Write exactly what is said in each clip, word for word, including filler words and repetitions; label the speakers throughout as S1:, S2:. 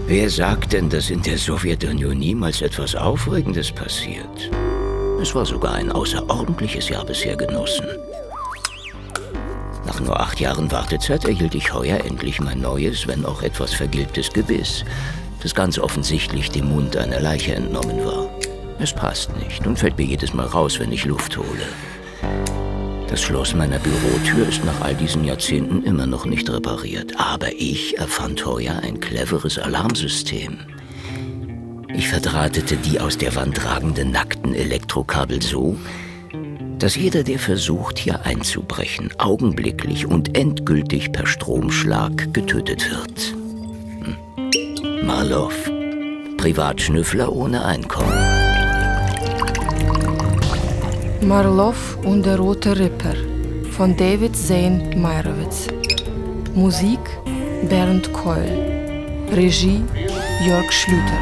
S1: Wer sagt denn, dass in der Sowjetunion niemals etwas Aufregendes passiert? Es war sogar ein außerordentliches Jahr bisher genossen. Nach nur acht Jahren Wartezeit erhielt ich heuer endlich mein neues, wenn auch etwas vergilbtes Gebiss, das ganz offensichtlich dem Mund einer Leiche entnommen war. Es passt nicht und fällt mir jedes Mal raus, wenn ich Luft hole. Das Schloss meiner Bürotür ist nach all diesen Jahrzehnten immer noch nicht repariert. Aber ich erfand heuer ein cleveres Alarmsystem. Ich verdrahtete die aus der Wand ragenden nackten Elektrokabel so, dass jeder, der versucht, hier einzubrechen, augenblicklich und endgültig per Stromschlag getötet wird. Hm. Marlow, Privatschnüffler ohne Einkommen.
S2: Marlow und der Rote Ripper von David Zane Meyerowitz. Musik Bernd Keul. Regie Jörg Schlüter.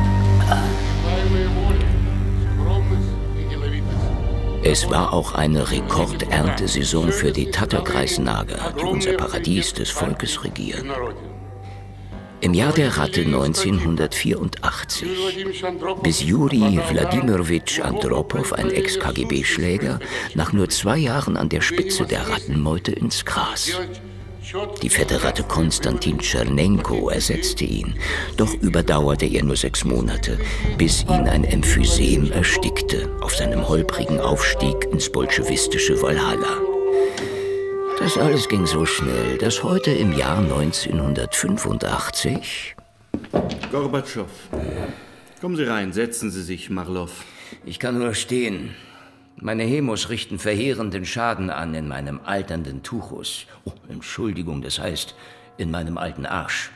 S1: Es war auch eine Rekorderntesaison für die Tatarkreis-Nager, die unser Paradies des Volkes regieren. Im Jahr der Ratte neunzehnhundertvierundachtzig, bis Juri Wladimirowitsch Andropow, ein Ex-K G B-Schläger, nach nur zwei Jahren an der Spitze der Rattenmeute ins Gras. Die fette Ratte Konstantin Tschernenko ersetzte ihn, doch überdauerte er nur sechs Monate, bis ihn ein Emphysem erstickte auf seinem holprigen Aufstieg ins bolschewistische Walhalla. Das alles ging so schnell, dass heute im Jahr neunzehnhundertfünfundachtzig...
S3: Gorbatschow, kommen Sie rein, setzen Sie sich, Marlow.
S1: Ich kann nur stehen. Meine Hemos richten verheerenden Schaden an in meinem alternden Tuchus. Oh, Entschuldigung, das heißt, in meinem alten Arsch.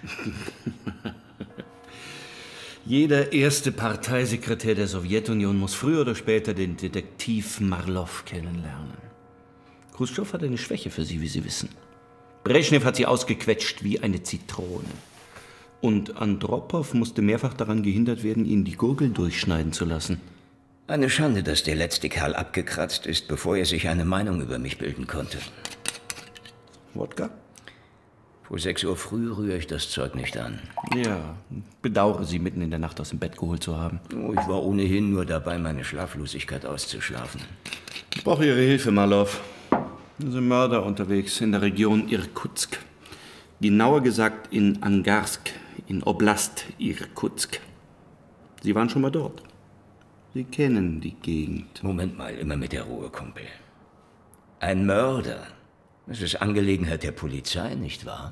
S3: Jeder erste Parteisekretär der Sowjetunion muss früher oder später den Detektiv Marlow kennenlernen. Khrushchev hat eine Schwäche für Sie, wie Sie wissen. Breschnew hat sie ausgequetscht wie eine Zitrone. Und Andropow musste mehrfach daran gehindert werden, Ihnen die Gurgel durchschneiden zu lassen.
S1: Eine Schande, dass der letzte Kerl abgekratzt ist, bevor er sich eine Meinung über mich bilden konnte.
S3: Wodka?
S1: Vor sechs Uhr früh rühre ich das Zeug nicht an.
S3: Ja, bedauere Sie, mitten in der Nacht aus dem Bett geholt zu haben.
S1: Oh, ich war ohnehin nur dabei, meine Schlaflosigkeit auszuschlafen.
S3: Ich brauche Ihre Hilfe, Marlow. Da sind Mörder unterwegs in der Region Irkutsk. Genauer gesagt in Angarsk, in Oblast Irkutsk. Sie waren schon mal dort. Sie kennen die Gegend.
S1: Moment mal, immer mit der Ruhe, Kumpel. Ein Mörder. Das ist Angelegenheit der Polizei, nicht wahr?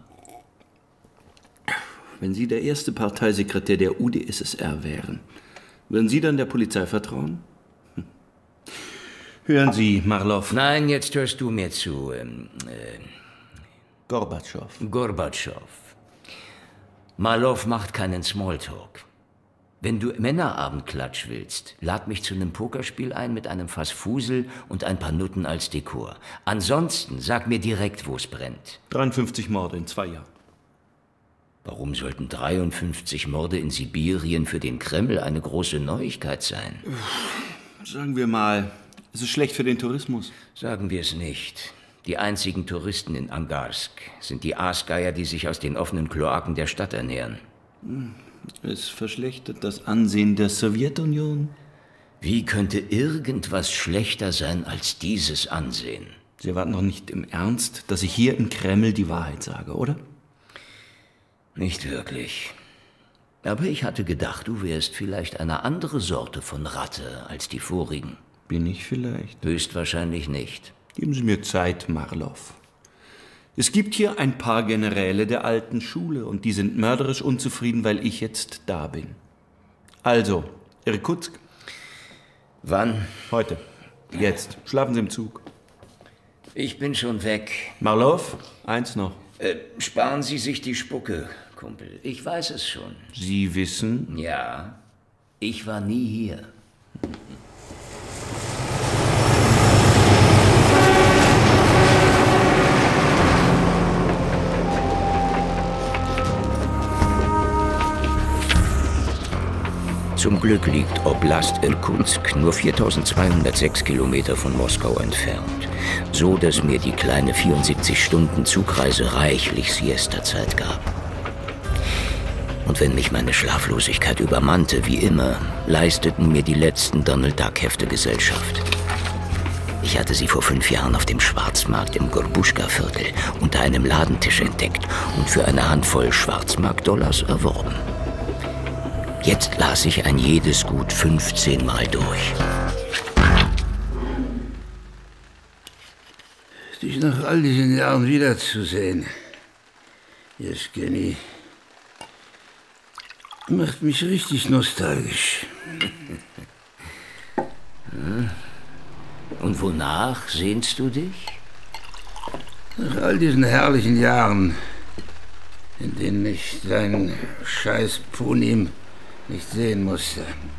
S3: Wenn Sie der erste Parteisekretär der U d S S R wären, würden Sie dann der Polizei vertrauen? Hm. Hören Sie, Marlow.
S1: Nein, jetzt hörst du mir zu. Ähm, äh,
S3: Gorbatschow.
S1: Gorbatschow. Marlow macht keinen Smalltalk. Wenn du Männerabendklatsch willst, lad mich zu einem Pokerspiel ein mit einem Fass Fusel und ein paar Nutten als Dekor. Ansonsten sag mir direkt, wo es brennt.
S3: dreiundfünfzig Morde in zwei Jahren.
S1: Warum sollten dreiundfünfzig Morde in Sibirien für den Kreml eine große Neuigkeit sein?
S3: Sagen wir mal, es ist schlecht für den Tourismus.
S1: Sagen wir es nicht. Die einzigen Touristen in Angarsk sind die Aasgeier, die sich aus den offenen Kloaken der Stadt ernähren.
S3: Es verschlechtert das Ansehen der Sowjetunion.
S1: Wie könnte irgendwas schlechter sein als dieses Ansehen?
S3: Sie erwarten doch nicht im Ernst, dass ich hier im Kreml die Wahrheit sage, oder?
S1: Nicht wirklich. Aber ich hatte gedacht, du wärst vielleicht eine andere Sorte von Ratte als die vorigen.
S3: Bin ich vielleicht?
S1: Höchstwahrscheinlich nicht.
S3: Geben Sie mir Zeit, Marlow. Es gibt hier ein paar Generäle der alten Schule und die sind mörderisch unzufrieden, weil ich jetzt da bin. Also, Irkutsk.
S1: Wann?
S3: Heute. Jetzt. Schlafen Sie im Zug.
S1: Ich bin schon weg.
S3: Marlow, eins noch.
S1: Äh, sparen Sie sich die Spucke, Kumpel. Ich weiß es schon.
S3: Sie wissen?
S1: Ja, ich war nie hier. Zum Glück liegt Oblast Irkutsk nur viertausendzweihundertsechs Kilometer von Moskau entfernt, so dass mir die kleine vierundsiebzig Stunden Zugreise reichlich Siesta-Zeit gab. Und wenn mich meine Schlaflosigkeit übermannte, wie immer, leisteten mir die letzten Donald Duck-Hefte Gesellschaft. Ich hatte sie vor fünf Jahren auf dem Schwarzmarkt im Gorbuschka-Viertel unter einem Ladentisch entdeckt und für eine Handvoll Schwarzmarkt-Dollars erworben. Jetzt las ich ein jedes gut fünfzehn Mal durch.
S4: Dich nach all diesen Jahren wiederzusehen, Jewgeni, macht mich richtig nostalgisch.
S1: Und wonach sehnst du dich?
S4: Nach all diesen herrlichen Jahren, in denen ich deinen scheiß Punim nicht sehen musste.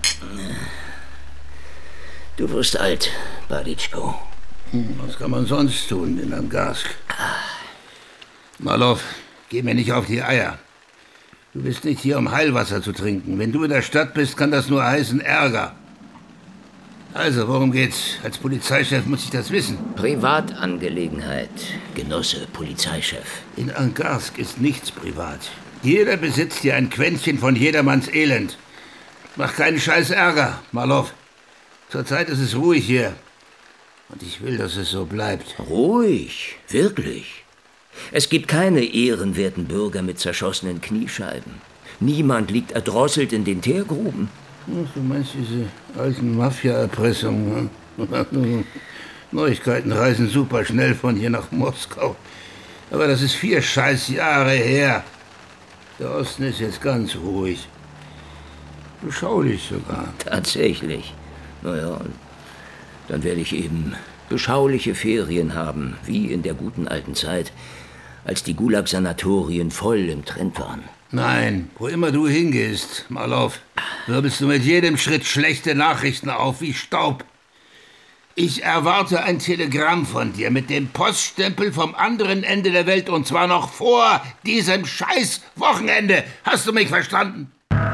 S1: Du wirst alt, Baritschko.
S4: Was kann man sonst tun in Angarsk? Marlow, geh mir nicht auf die Eier. Du bist nicht hier, um Heilwasser zu trinken. Wenn du in der Stadt bist, kann das nur heißen Ärger. Also, worum geht's? Als Polizeichef muss ich das wissen.
S1: Privatangelegenheit, Genosse, Polizeichef.
S4: In Angarsk ist nichts privat. Jeder besitzt hier ein Quäntchen von jedermanns Elend. Mach keinen Scheiß Ärger, Marlow. Zurzeit ist es ruhig hier. Und ich will, dass es so bleibt.
S1: Ruhig? Wirklich? Es gibt keine ehrenwerten Bürger mit zerschossenen Kniescheiben. Niemand liegt erdrosselt in den Teergruben.
S4: Ach, du meinst diese alten Mafia-Erpressungen? Ne? Neuigkeiten reisen super schnell von hier nach Moskau. Aber das ist vier scheiß Jahre her. Der Osten ist jetzt ganz ruhig. Beschaulich sogar.
S1: Tatsächlich. Naja, dann werde ich eben beschauliche Ferien haben, wie in der guten alten Zeit, als die Gulag-Sanatorien voll im Trend waren.
S4: Nein, wo immer du hingehst, Marlow, wirbelst du mit jedem Schritt schlechte Nachrichten auf wie Staub. Ich erwarte ein Telegramm von dir mit dem Poststempel vom anderen Ende der Welt und zwar noch vor diesem scheiß Wochenende. Hast du mich verstanden?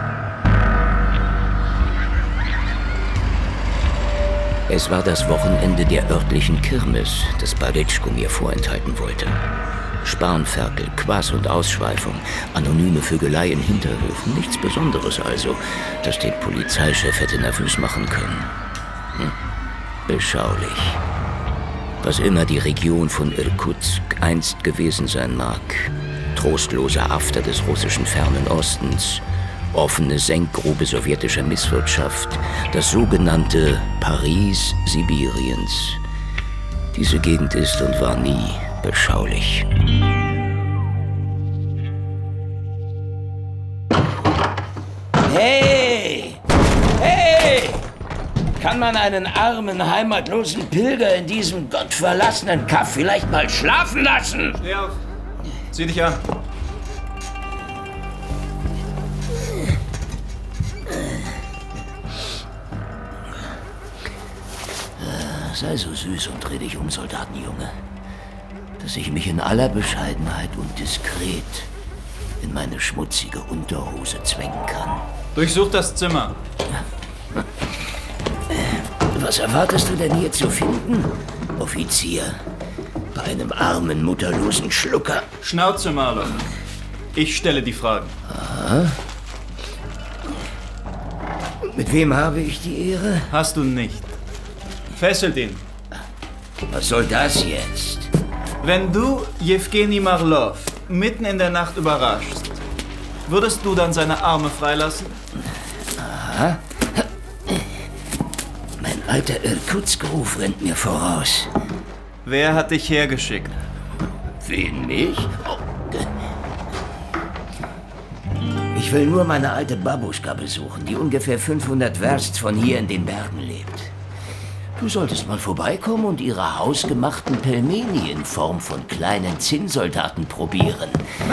S1: Es war das Wochenende der örtlichen Kirmes, das Baritschko mir vorenthalten wollte. Spanferkel, Quass und Ausschweifung, anonyme Vögelei in Hinterhöfen, nichts Besonderes also, das den Polizeichef hätte nervös machen können. Hm. Beschaulich. Was immer die Region von Irkutsk einst gewesen sein mag, trostloser After des russischen Fernen Ostens, offene Senkgrube sowjetischer Misswirtschaft, das sogenannte Paris Sibiriens. Diese Gegend ist und war nie beschaulich. Hey! Hey! Kann man einen armen, heimatlosen Pilger in diesem gottverlassenen Kaff vielleicht mal schlafen lassen?
S5: Steh auf. Zieh dich an.
S1: Sei so süß und dreh dich um, Soldatenjunge, dass ich mich in aller Bescheidenheit und diskret in meine schmutzige Unterhose zwängen kann.
S5: Durchsuch das Zimmer.
S1: Was erwartest du denn hier zu finden, Offizier? Bei einem armen, mutterlosen Schlucker.
S5: Schnauze, Marlow. Ich stelle die Fragen.
S1: Aha. Mit wem habe ich die Ehre?
S5: Hast du nicht. Fesselt ihn.
S1: Was soll das jetzt?
S5: Wenn du Jewgeni Marlow mitten in der Nacht überraschst, würdest du dann seine Arme freilassen?
S1: Aha. Mein alter Irkutsk-Ruf rennt mir voraus.
S5: Wer hat dich hergeschickt?
S1: Wen, mich? Oh. Ich will nur meine alte Babuschka besuchen, die ungefähr fünfhundert Werst von hier in den Bergen lebt. Du solltest mal vorbeikommen und ihre hausgemachten Pelmeni in Form von kleinen Zinnsoldaten probieren.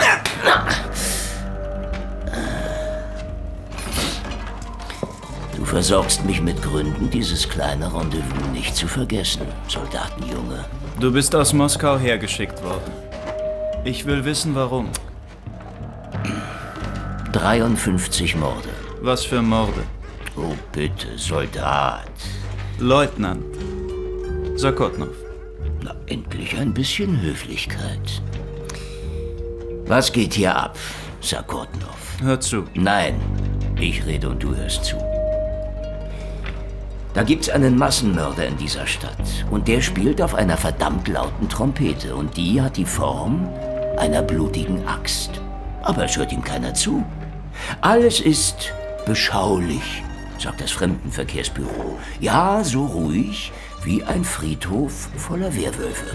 S1: Du versorgst mich mit Gründen, dieses kleine Rendezvous nicht zu vergessen, Soldatenjunge.
S5: Du bist aus Moskau hergeschickt worden. Ich will wissen, warum.
S1: dreiundfünfzig Morde.
S5: Was für Morde?
S1: Oh, bitte, Soldat.
S5: Leutnant. Zakotnow.
S1: Na, endlich ein bisschen Höflichkeit. Was geht hier ab, Zakotnow?
S5: hör zu.
S1: Nein, ich rede und du hörst zu. Da gibt's einen Massenmörder in dieser Stadt und der spielt auf einer verdammt lauten Trompete und die hat die Form einer blutigen Axt. Aber es hört ihm keiner zu. Alles ist beschaulich, sagt das Fremdenverkehrsbüro. Ja, so ruhig wie ein Friedhof voller Werwölfe.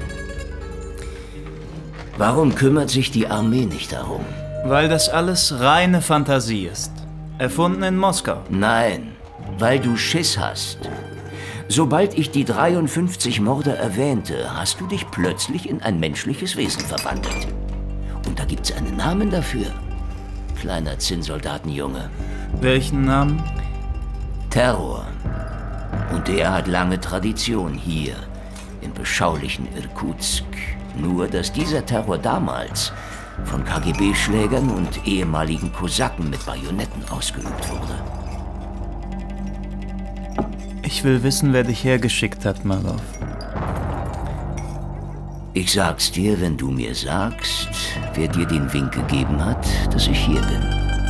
S1: Warum kümmert sich die Armee nicht darum?
S5: Weil das alles reine Fantasie ist. Erfunden in Moskau.
S1: Nein, weil du Schiss hast. Sobald ich die dreiundfünfzig Morde erwähnte, hast du dich plötzlich in ein menschliches Wesen verwandelt. Und da gibt's einen Namen dafür. Kleiner Zinnsoldatenjunge.
S5: Welchen Namen?
S1: Terror. Und der hat lange Tradition hier, im beschaulichen Irkutsk. Nur, dass dieser Terror damals von K G B-Schlägern und ehemaligen Kosaken mit Bajonetten ausgeübt wurde.
S5: Ich will wissen, wer dich hergeschickt hat, Marlow.
S1: Ich sag's dir, wenn du mir sagst, wer dir den Wink gegeben hat, dass ich hier bin.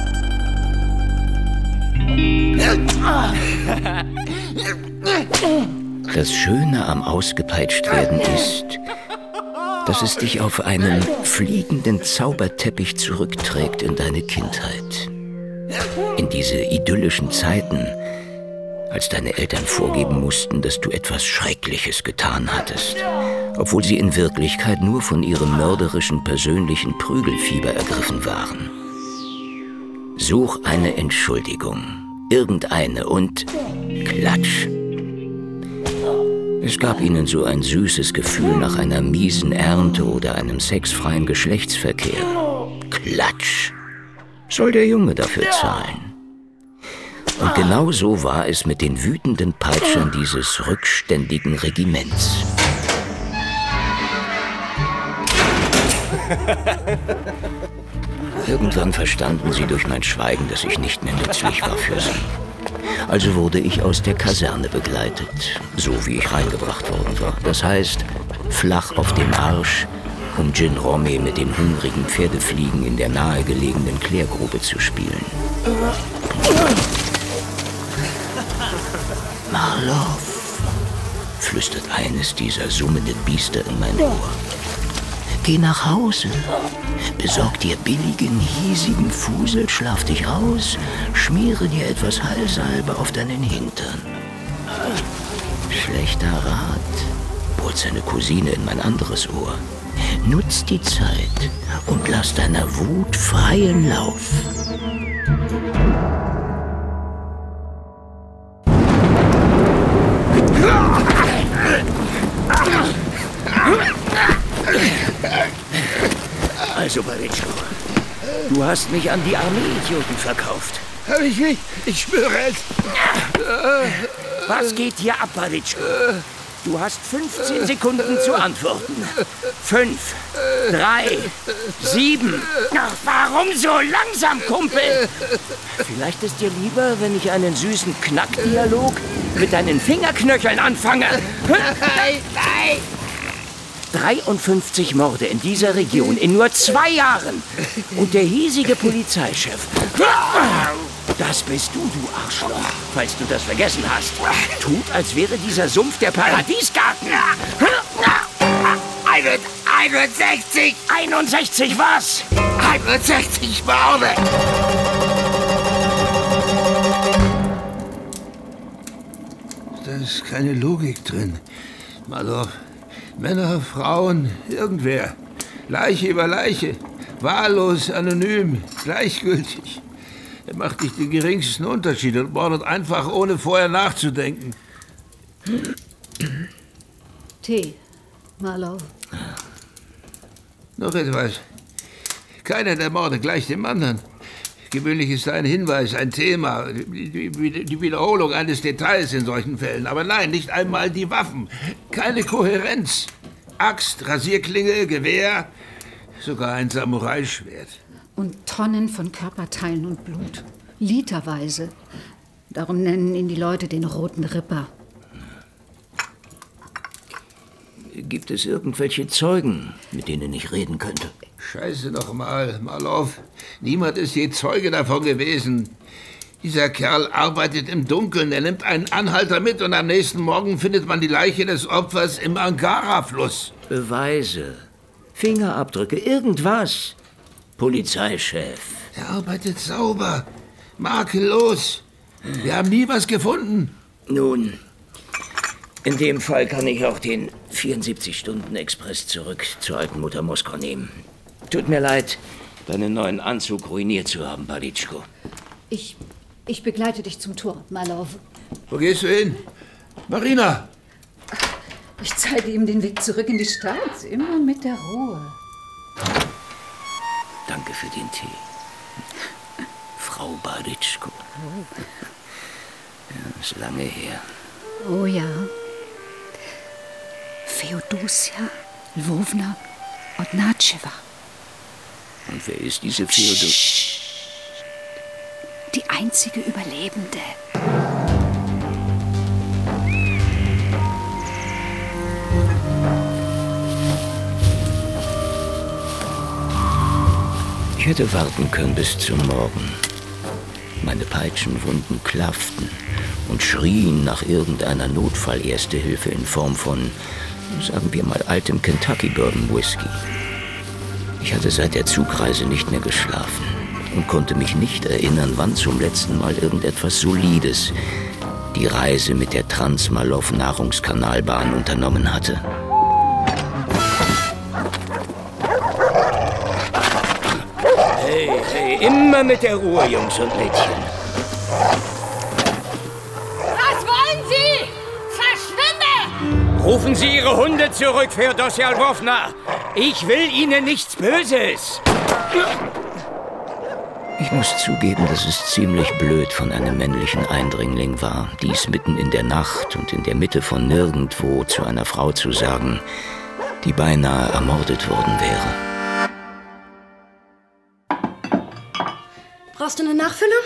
S1: Das Schöne am Ausgepeitschtwerden ist, dass es dich auf einen fliegenden Zauberteppich zurückträgt in deine Kindheit. In diese idyllischen Zeiten, als deine Eltern vorgeben mussten, dass du etwas Schreckliches getan hattest, obwohl sie in Wirklichkeit nur von ihrem mörderischen persönlichen Prügelfieber ergriffen waren. Such eine Entschuldigung, irgendeine, und klatsch. Es gab ihnen so ein süßes Gefühl nach einer miesen Ernte oder einem sexfreien Geschlechtsverkehr. Klatsch. Soll der Junge dafür zahlen? Und genau so war es mit den wütenden Peitschern dieses rückständigen Regiments. Irgendwann verstanden sie durch mein Schweigen, dass ich nicht mehr nützlich war für sie. Also wurde ich aus der Kaserne begleitet, so wie ich reingebracht worden war. Das heißt, flach auf dem Arsch, um Gin Rummy mit den hungrigen Pferdefliegen in der nahegelegenen Klärgrube zu spielen. Marlow, flüstert eines dieser summenden Biester in mein Ohr. Geh nach Hause, besorg dir billigen, hiesigen Fusel, schlaf dich aus, schmiere dir etwas Heilsalbe auf deinen Hintern. Schlechter Rat, bohrt seine Cousine in mein anderes Ohr. Nutz die Zeit und lass deiner Wut freien Lauf. Also, Baritschko, du hast mich an die Armee-Idioten verkauft.
S4: Hab ich nicht, ich schwöre es.
S1: Was geht hier ab, Baritschko? Du hast fünfzehn Sekunden zu antworten. Fünf, drei, sieben. Ach, warum so langsam, Kumpel? Vielleicht ist dir lieber, wenn ich einen süßen Knackdialog mit deinen Fingerknöcheln anfange. Nein, nein! dreiundfünfzig Morde in dieser Region in nur zwei Jahren. Und der hiesige Polizeichef. Das bist du, du Arschloch, falls du das vergessen hast. Tut, als wäre dieser Sumpf der Paradiesgarten.
S4: einundsechzig!
S1: einundsechzig was?
S4: einundsechzig Morde! Da ist keine Logik drin. Marlow. Männer, Frauen, irgendwer. Leiche über Leiche. Wahllos, anonym, gleichgültig. Er macht nicht den geringsten Unterschied und mordet einfach, ohne vorher nachzudenken.
S6: Tee, Marlow.
S4: Noch etwas. Keiner der Morde gleicht dem anderen. Gewöhnlich ist ein Hinweis, ein Thema, die, die, die Wiederholung eines Details in solchen Fällen. Aber nein, nicht einmal die Waffen. Keine Kohärenz. Axt, Rasierklinge, Gewehr, sogar ein Samurai-Schwert.
S6: Und Tonnen von Körperteilen und Blut. Literweise. Darum nennen ihn die Leute den Roten Ripper.
S1: Gibt es irgendwelche Zeugen, mit denen ich reden könnte?
S4: Scheiße nochmal, Marlow. Niemand ist je Zeuge davon gewesen. Dieser Kerl arbeitet im Dunkeln. Er nimmt einen Anhalter mit und am nächsten Morgen findet man die Leiche des Opfers im Angara-Fluss.
S1: Beweise, Fingerabdrücke, irgendwas. Polizeichef.
S4: Er arbeitet sauber, makellos. Wir haben nie was gefunden.
S1: Nun, in dem Fall kann ich auch den vierundsiebzig-Stunden-Express zurück zur alten Mutter Moskau nehmen. Tut mir leid, deinen neuen Anzug ruiniert zu haben, Balitschko.
S6: Ich, ich begleite dich zum Tor, Marlow.
S4: Wo gehst du hin? Marina!
S6: Ich zeige ihm den Weg zurück in die Stadt, immer mit der Ruhe.
S1: Danke für den Tee. Frau Balitschko. Ja, ist lange her.
S6: Oh ja. Feodosia Lwowna Odnachewa.
S1: Und wer ist diese Feodosia?
S6: Die einzige Überlebende.
S1: Ich hätte warten können bis zum Morgen. Meine Peitschenwunden klafften und schrien nach irgendeiner Notfall-Erste-Hilfe in Form von, sagen wir mal, altem Kentucky-Bourbon-Whisky. Ich hatte seit der Zugreise nicht mehr geschlafen und konnte mich nicht erinnern, wann zum letzten Mal irgendetwas Solides die Reise mit der Trans-Marlow-Nahrungskanalbahn unternommen hatte. Hey, hey, immer mit der Ruhe, Jungs und Mädchen.
S7: Was wollen Sie? Verschwinde!
S1: Rufen Sie Ihre Hunde zurück, Feodosia Lwowna. Ich will Ihnen nichts Böses. Ich muss zugeben, dass es ziemlich blöd von einem männlichen Eindringling war, dies mitten in der Nacht und in der Mitte von nirgendwo zu einer Frau zu sagen, die beinahe ermordet worden wäre.
S7: Brauchst du eine Nachfüllung?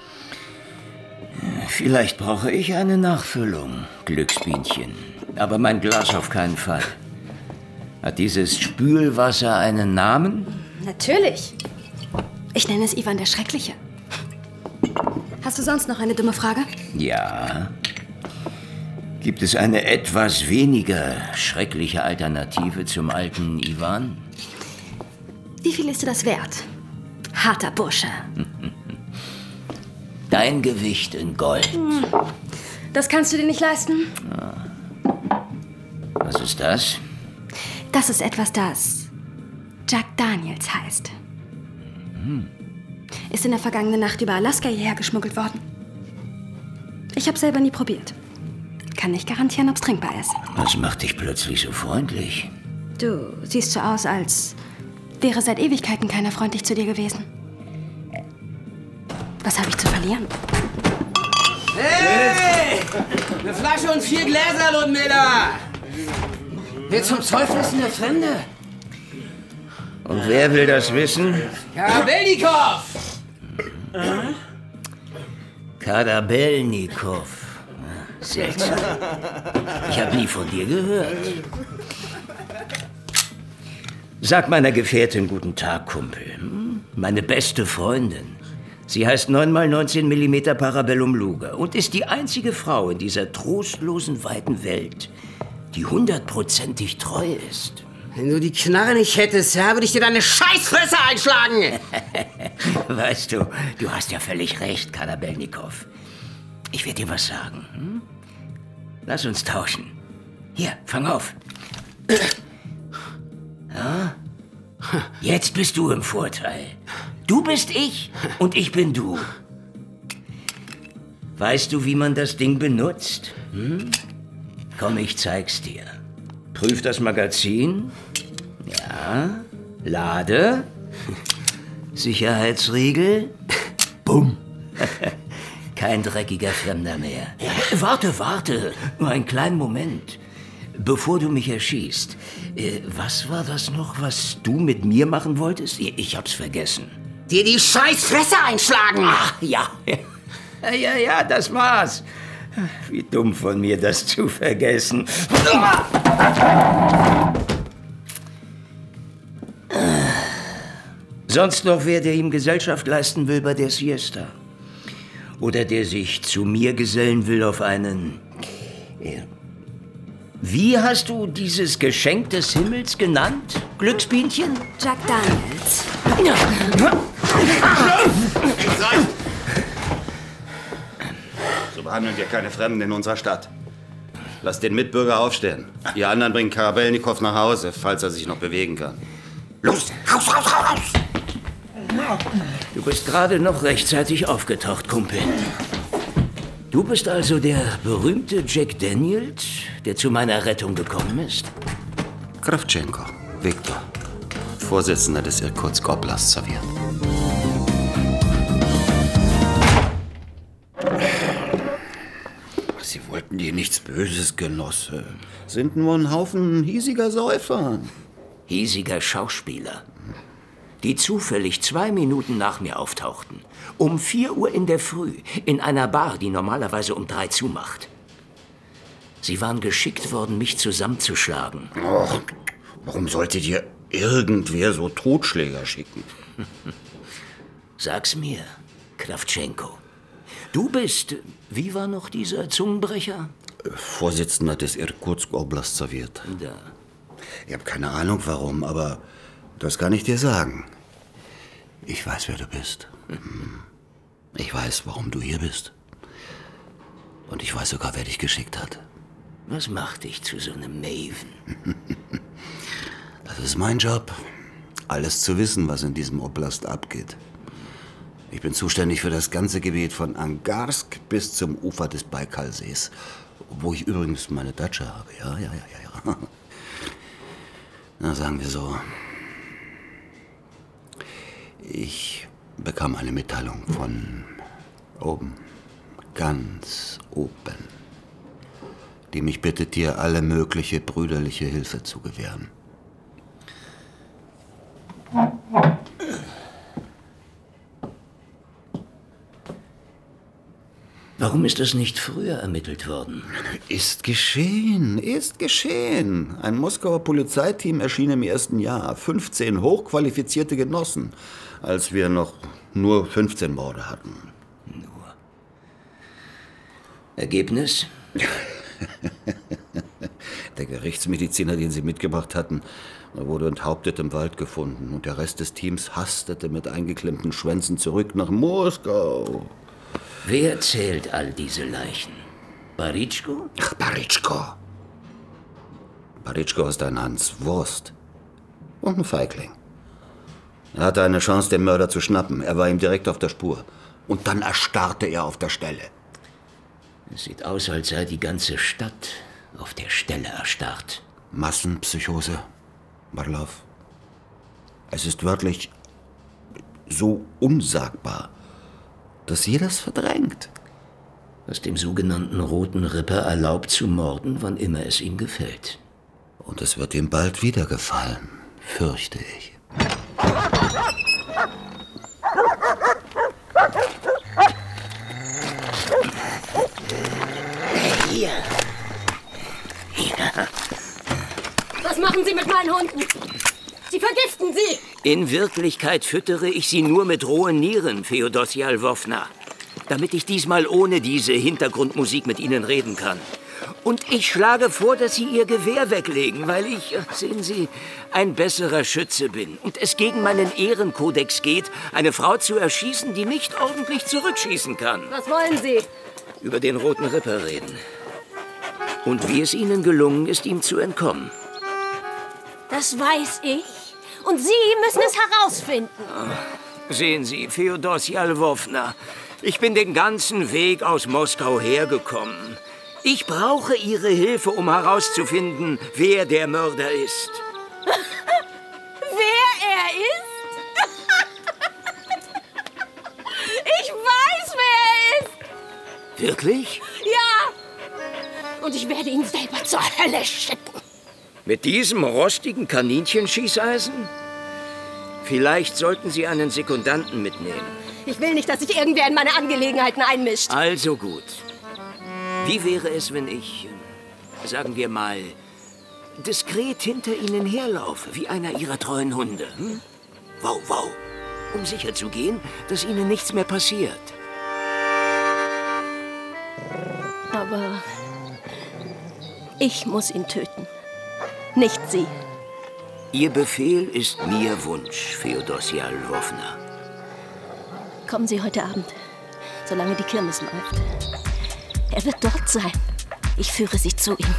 S1: Vielleicht brauche ich eine Nachfüllung, Glücksbienchen. Aber mein Glas auf keinen Fall. Hat dieses Spülwasser einen Namen?
S7: Natürlich. Ich nenne es Ivan der Schreckliche. Hast du sonst noch eine dumme Frage?
S1: Ja. Gibt es eine etwas weniger schreckliche Alternative zum alten Ivan?
S7: Wie viel ist dir das wert? Harter Bursche.
S1: Dein Gewicht in Gold.
S7: Das kannst du dir nicht leisten?
S1: Was ist das?
S7: Das ist etwas, das Jack Daniels heißt.
S1: Hm.
S7: Ist in der vergangenen Nacht über Alaska hierher geschmuggelt worden. Ich habe selber nie probiert. Kann nicht garantieren, ob es trinkbar ist.
S1: Was macht dich plötzlich so freundlich?
S7: Du siehst so aus, als wäre seit Ewigkeiten keiner freundlich zu dir gewesen. Was habe ich zu verlieren?
S8: Hey! Eine Flasche und vier Gläser, Ludmilla! Wer zum Teufel ist denn der Fremde?
S1: Und wer will das wissen?
S8: Karabelnikow!
S1: Karabelnikow. Seltsam. Ich habe nie von dir gehört. Sag meiner Gefährtin guten Tag, Kumpel. Meine beste Freundin. Sie heißt neun mal neunzehn Millimeter Parabellum Luger und ist die einzige Frau in dieser trostlosen, weiten Welt, die hundertprozentig treu ist.
S8: Wenn du die Knarre nicht hättest, ja, würde ich dir deine Scheißfresse einschlagen!
S1: Weißt du, du hast ja völlig recht, Karabelnikow. Ich werde dir was sagen. Hm? Lass uns tauschen. Hier, fang auf. Ja? Jetzt bist du im Vorteil. Du bist ich und ich bin du. Weißt du, wie man das Ding benutzt? Hm? Komm, ich zeig's dir. Prüf das Magazin. Ja. Lade. Sicherheitsriegel. Bumm. Kein dreckiger Fremder mehr. Warte, warte. Nur einen kleinen Moment. Bevor du mich erschießt. Äh, was war das noch, was du mit mir machen wolltest? Ich, ich hab's vergessen.
S8: Dir die Scheißfresse einschlagen!
S1: Ach, ja. Ja, ja, das war's. Wie dumm von mir, das zu vergessen. Sonst noch wer, der ihm Gesellschaft leisten will bei der Siesta. Oder der sich zu mir gesellen will auf einen... Äh, wie hast du dieses Geschenk des Himmels genannt, Glücksbienchen?
S7: Jack Daniels.
S9: So behandeln wir keine Fremden in unserer Stadt. Lasst den Mitbürger aufstehen. Ihr anderen bringt Karabelnikow nach Hause, falls er sich noch bewegen kann. Los, raus, raus, raus, raus!
S1: Du bist gerade noch rechtzeitig aufgetaucht, Kumpel. Du bist also der berühmte Jack Daniels, der zu meiner Rettung gekommen ist?
S9: Krawtschenko, Viktor, Vorsitzender des Irkutsk Oblast Sowjet. Sie wollten dir nichts Böses, Genosse. Sind nur ein Haufen hiesiger Säufer.
S1: Hiesiger Schauspieler, die zufällig zwei Minuten nach mir auftauchten. Um vier Uhr in der Früh in einer Bar, die normalerweise um drei zumacht. Sie waren geschickt worden, mich zusammenzuschlagen.
S9: Och, warum sollte dir irgendwer so Totschläger schicken?
S1: Sag's mir, Krawtschenko. Du bist, wie war noch dieser Zungenbrecher?
S9: Vorsitzender des Irkutsk Oblast Sowjet.
S1: Da.
S9: Ich habe keine Ahnung warum, aber das kann ich dir sagen. Ich weiß, wer du bist. Ich weiß, warum du hier bist. Und ich weiß sogar, wer dich geschickt hat.
S1: Was macht dich zu so einem Maven?
S9: Das ist mein Job, alles zu wissen, was in diesem Oblast abgeht. Ich bin zuständig für das ganze Gebiet von Angarsk bis zum Ufer des Baikalsees, wo ich übrigens meine Datscha habe. Ja, ja, ja, ja, ja. Na, sagen wir so. Ich bekam eine Mitteilung von oben, ganz oben, die mich bittet, dir alle mögliche brüderliche Hilfe zu gewähren.
S1: Warum ist das nicht früher ermittelt worden?
S9: Ist geschehen, ist geschehen. Ein Moskauer Polizeiteam erschien im ersten Jahr. fünfzehn hochqualifizierte Genossen, als wir noch nur fünfzehn Morde hatten.
S1: Nur. Ergebnis?
S9: Der Gerichtsmediziner, den sie mitgebracht hatten, wurde enthauptet im Wald gefunden. Und der Rest des Teams hastete mit eingeklemmten Schwänzen zurück nach Moskau.
S1: Wer zählt all diese Leichen? Baritschko?
S9: Ach, Baritschko. Baritschko ist ein Hans Wurst. Und ein Feigling. Er hatte eine Chance, den Mörder zu schnappen. Er war ihm direkt auf der Spur. Und dann erstarrte er auf der Stelle.
S1: Es sieht aus, als sei die ganze Stadt auf der Stelle erstarrt.
S9: Massenpsychose, Marlov. Es ist wörtlich so unsagbar, dass jeder es verdrängt.
S1: Was dem sogenannten Roten Ripper erlaubt zu morden, wann immer es ihm gefällt.
S9: Und es wird ihm bald wieder gefallen, fürchte ich.
S1: Hier. Ja.
S10: Was machen Sie mit meinen Hunden? Sie vergiften sie!
S1: In Wirklichkeit füttere ich sie nur mit rohen Nieren, Feodosia Lwowna, damit ich diesmal ohne diese Hintergrundmusik mit Ihnen reden kann. Und ich schlage vor, dass Sie Ihr Gewehr weglegen, weil ich, sehen Sie, ein besserer Schütze bin und es gegen meinen Ehrenkodex geht, eine Frau zu erschießen, die nicht ordentlich zurückschießen kann.
S10: Was wollen Sie?
S1: Über den Roten Ripper reden. Und wie es Ihnen gelungen ist, ihm zu entkommen.
S10: Das weiß ich. Und Sie müssen es herausfinden.
S1: Sehen Sie, Feodosia Lwowna, ich bin den ganzen Weg aus Moskau hergekommen. Ich brauche Ihre Hilfe, um herauszufinden, wer der Mörder ist.
S10: Wer er ist? Ich weiß, wer er ist.
S1: Wirklich?
S10: Ja. Und ich werde ihn selber zur Hölle schicken.
S1: Mit diesem rostigen Kaninchenschießeisen? Vielleicht sollten Sie einen Sekundanten mitnehmen.
S10: Ich will nicht, dass sich irgendwer in meine Angelegenheiten einmischt.
S1: Also gut. Wie wäre es, wenn ich, sagen wir mal, diskret hinter Ihnen herlaufe, wie einer Ihrer treuen Hunde? Hm? Wow, wow. um sicherzugehen, dass Ihnen nichts mehr passiert.
S10: Aber ich muss ihn töten, nicht Sie.
S1: Ihr Befehl ist mir Wunsch, Feodosia Lwowna.
S10: Kommen Sie heute Abend, solange die Kirmes läuft. Er wird dort sein. Ich führe Sie zu ihm.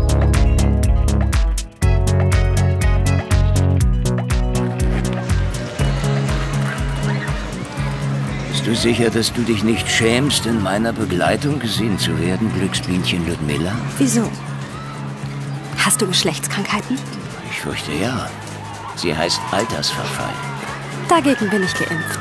S1: Bist du sicher, dass du dich nicht schämst, in meiner Begleitung gesehen zu werden, Glücksbienchen Ludmilla?
S7: Wieso? Hast du Geschlechtskrankheiten?
S1: Ich fürchte ja. Sie heißt Altersverfall.
S7: Dagegen bin ich geimpft.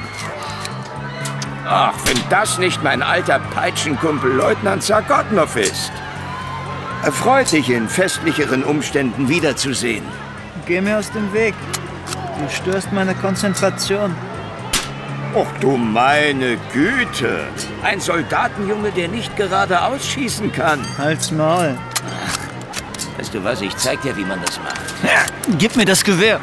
S1: Ach, wenn das nicht mein alter Peitschenkumpel Leutnant Zakotnow ist. Er freut sich, in festlicheren Umständen wiederzusehen.
S5: Geh mir aus dem Weg. Du störst meine Konzentration.
S1: Och du meine Güte. Ein Soldatenjunge, der nicht geradeaus schießen kann.
S5: Halt's Maul.
S1: Weißt du was, ich zeig dir, wie man das macht.
S5: Ja, gib mir das Gewehr.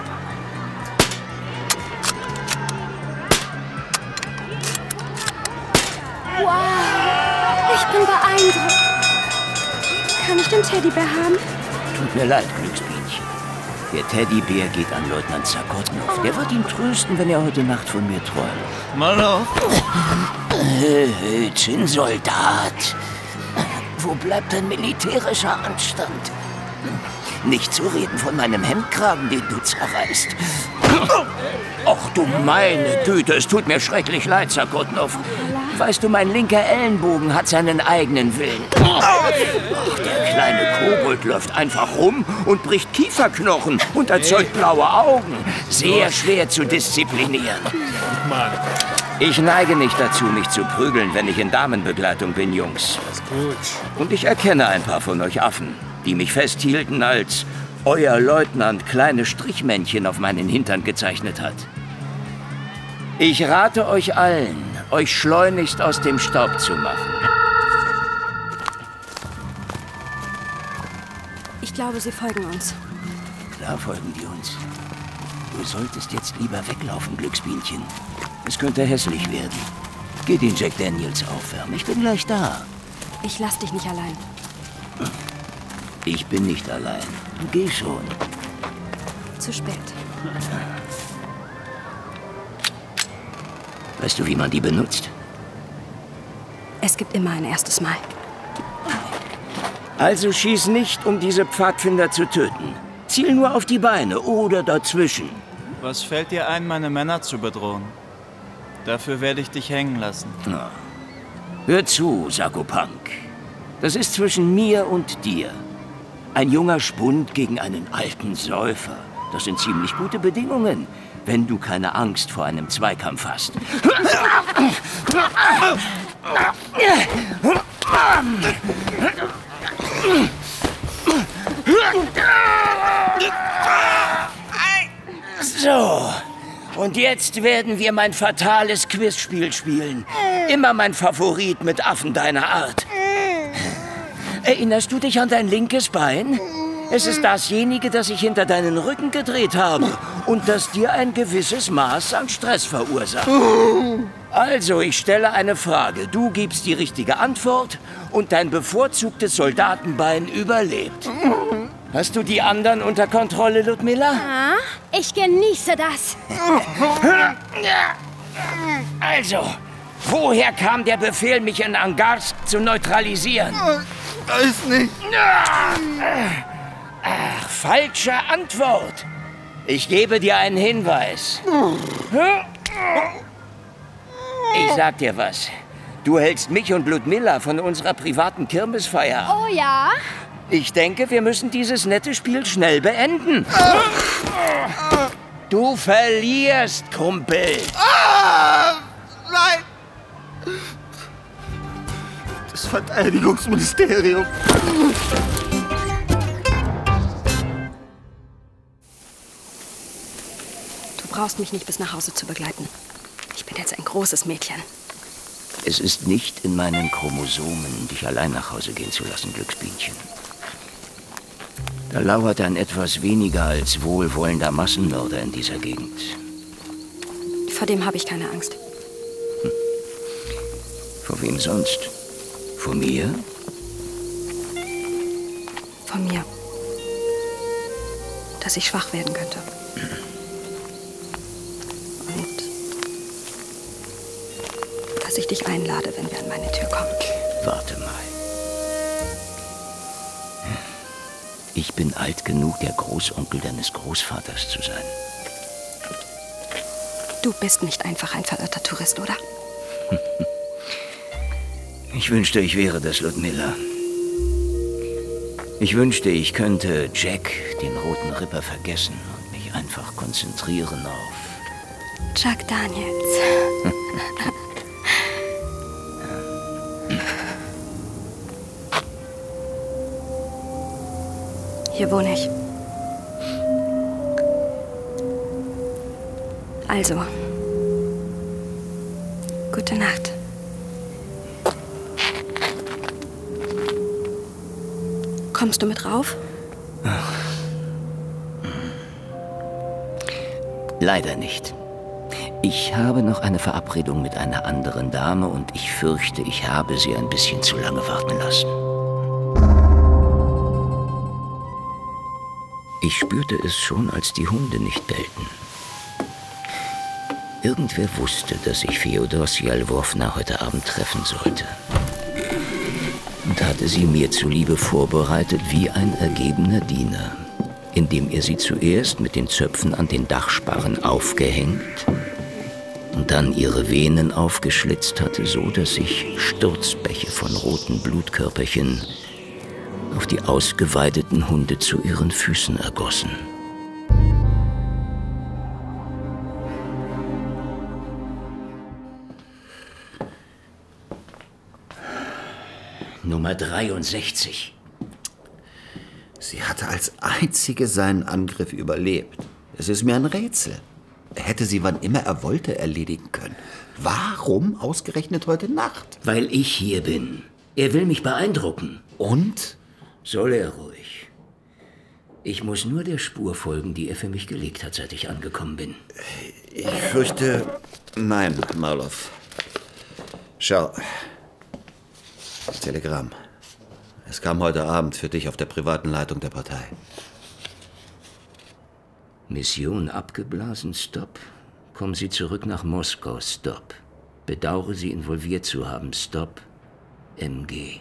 S7: Wow, ich bin beeindruckt. Kann ich den Teddybär haben?
S1: Tut mir leid, Glücksbienchen. Der Teddybär geht an Leutnant Zakotnow. Der wird ihn trösten, wenn er heute Nacht von mir träumt.
S5: Malow.
S1: Zinnsoldat. Wo bleibt dein militärischer Anstand? Nicht zu reden von meinem Hemdkragen, den du zerreißt. Och du meine Güte, es tut mir schrecklich leid, Zakotnow. Weißt du, mein linker Ellenbogen hat seinen eigenen Willen. Ach, der kleine Kobold läuft einfach rum und bricht Kieferknochen und erzeugt blaue Augen. Sehr schwer zu disziplinieren. Ich neige nicht dazu, mich zu prügeln, wenn ich in Damenbegleitung bin, Jungs. Und ich erkenne ein paar von euch Affen, die mich festhielten, als euer Leutnant kleine Strichmännchen auf meinen Hintern gezeichnet hat. Ich rate euch allen, euch schleunigst aus dem Staub zu machen.
S7: Ich glaube, sie folgen uns.
S1: Klar folgen die uns. Du solltest jetzt lieber weglaufen, Glücksbienchen. Es könnte hässlich werden. Geh den Jack Daniels aufwärmen. Ich bin gleich da.
S7: Ich lass dich nicht allein.
S1: Ich bin nicht allein. Geh schon.
S7: Zu spät.
S1: Weißt du, wie man die benutzt?
S7: Es gibt immer ein erstes Mal.
S1: Also schieß nicht, um diese Pfadfinder zu töten. Ziel nur auf die Beine oder dazwischen.
S5: Was fällt dir ein, meine Männer zu bedrohen? Dafür werde ich dich hängen lassen.
S1: Na. Hör zu, Sakopunk. Das ist zwischen mir und dir. Ein junger Spund gegen einen alten Säufer. Das sind ziemlich gute Bedingungen, wenn du keine Angst vor einem Zweikampf hast. So, und jetzt werden wir mein fatales Quizspiel spielen. Immer mein Favorit mit Affen deiner Art. Erinnerst du dich an dein linkes Bein? Es ist dasjenige, das ich hinter deinen Rücken gedreht habe und das dir ein gewisses Maß an Stress verursacht. Also, ich stelle eine Frage. Du gibst die richtige Antwort und dein bevorzugtes Soldatenbein überlebt. Hast du die anderen unter Kontrolle, Ludmilla?
S10: Ja, ich genieße das.
S1: Also, woher kam der Befehl, mich in Angarsk zu neutralisieren?
S5: Weiß nicht.
S1: Ach, falsche Antwort. Ich gebe dir einen Hinweis. Ich sag dir was. Du hältst mich und Ludmilla von unserer privaten Kirmesfeier ab.
S10: Oh ja?
S1: Ich denke, wir müssen dieses nette Spiel schnell beenden. Du verlierst, Kumpel.
S5: Ah, nein! Das Verteidigungsministerium.
S7: Du brauchst mich nicht bis nach Hause zu begleiten. Ich bin jetzt ein großes Mädchen.
S1: Es ist nicht in meinen Chromosomen, dich allein nach Hause gehen zu lassen, Glücksbienchen. Da lauert ein etwas weniger als wohlwollender Massenmörder in dieser Gegend.
S7: Vor dem habe ich keine Angst.
S1: Hm. Vor wem sonst? Vor mir?
S7: Vor mir. Dass ich schwach werden könnte. Und dass ich dich einlade, wenn wir an meine Tür kommen.
S1: Warte mal. Ich bin alt genug, der Großonkel deines Großvaters zu sein.
S7: Du bist nicht einfach ein verirrter Tourist, oder?
S1: Ich wünschte, ich wäre das, Ludmilla. Ich wünschte, ich könnte Jack, den Roten Ripper, vergessen und mich einfach konzentrieren auf...
S7: Jack Daniels. Hier wohne ich. Also, gute Nacht. Kommst du mit rauf?
S1: Leider nicht. Ich habe noch eine Verabredung mit einer anderen Dame und ich fürchte, ich habe sie ein bisschen zu lange warten lassen. Ich spürte es schon, als die Hunde nicht bellten. Irgendwer wusste, dass ich Feodosia Lwowna heute Abend treffen sollte. Und hatte sie mir zuliebe vorbereitet wie ein ergebener Diener, indem er sie zuerst mit den Zöpfen an den Dachsparren aufgehängt und dann ihre Venen aufgeschlitzt hatte, so dass sich Sturzbäche von roten Blutkörperchen auf die ausgeweideten Hunde zu ihren Füßen ergossen. Nummer dreiundsechzig.
S9: Sie hatte als einzige seinen Angriff überlebt. Es ist mir ein Rätsel. Er hätte sie, wann immer er wollte, erledigen können. Warum ausgerechnet heute Nacht?
S1: Weil ich hier bin. Er will mich beeindrucken.
S9: Und?
S1: Soll er ruhig. Ich muss nur der Spur folgen, die er für mich gelegt hat, seit ich angekommen bin.
S9: Ich fürchte, nein, Marlow. Schau. Das Telegramm. Es kam heute Abend für dich auf der privaten Leitung der Partei.
S1: Mission abgeblasen, Stop. Kommen Sie zurück nach Moskau, Stop. Bedauere, Sie involviert zu haben, Stop. M G.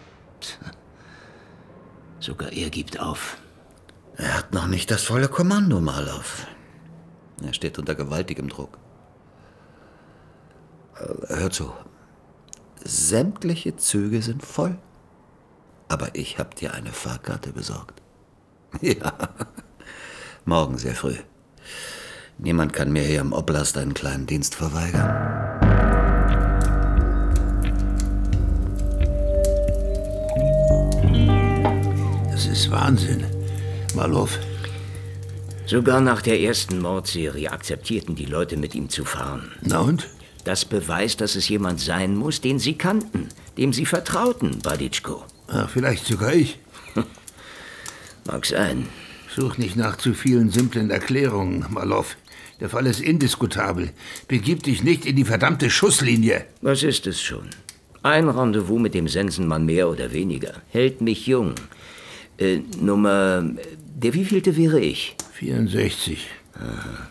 S1: Sogar er gibt auf.
S9: Er hat noch nicht das volle Kommando, Marlow. Er steht unter gewaltigem Druck. Hör zu. Sämtliche Züge sind voll. Aber ich hab dir eine Fahrkarte besorgt. Ja. Morgen sehr früh. Niemand kann mir hier im Oblast einen kleinen Dienst verweigern.
S4: Das ist Wahnsinn, Marlow.
S1: Sogar nach der ersten Mordserie akzeptierten die Leute, mit ihm zu fahren.
S4: Na und?
S1: Das beweist, dass es jemand sein muss, den sie kannten, dem sie vertrauten, Baditschko.
S4: Ach, vielleicht sogar ich.
S1: Mag sein.
S4: Such nicht nach zu vielen simplen Erklärungen, Marlow. Der Fall ist indiskutabel. Begib dich nicht in die verdammte Schusslinie.
S1: Was ist es schon? Ein Rendezvous mit dem Sensenmann mehr oder weniger. Hält mich jung. Äh, Nummer... Der wievielte wäre ich?
S4: vierundsechzig.
S1: Aha.